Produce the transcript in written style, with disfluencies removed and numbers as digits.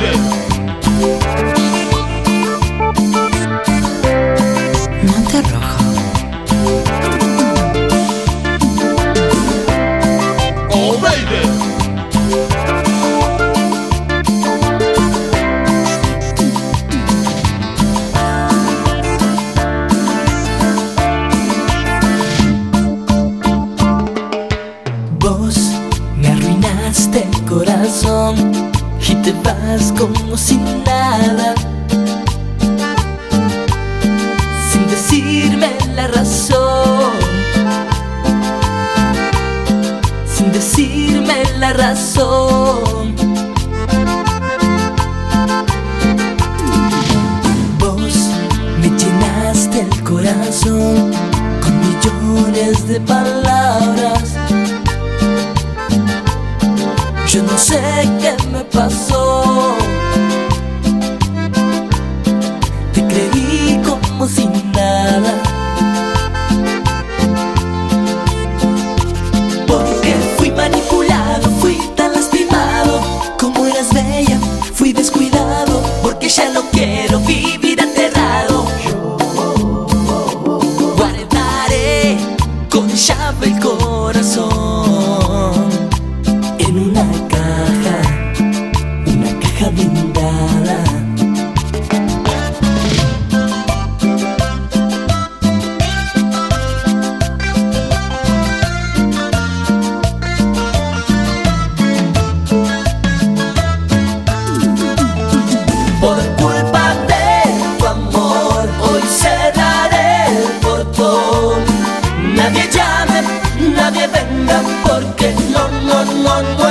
Monte Rojo. Oh, baby. Vos me arruinaste el corazón y te vas como si nada, sin decirme la razón, sin decirme la razón. Vos me llenaste el corazón con millones de palabras. Yo no sé qué me pasó, te creí como si nada, porque fui manipulado, fui tan lastimado. Como eras bella, fui descuidado, porque ya no quiero vivir aterrado. Guardaré con llave el corazón en una caja blindada. Por culpa de tu amor, hoy cerraré el portón. Nadie llame, nadie venga, porque no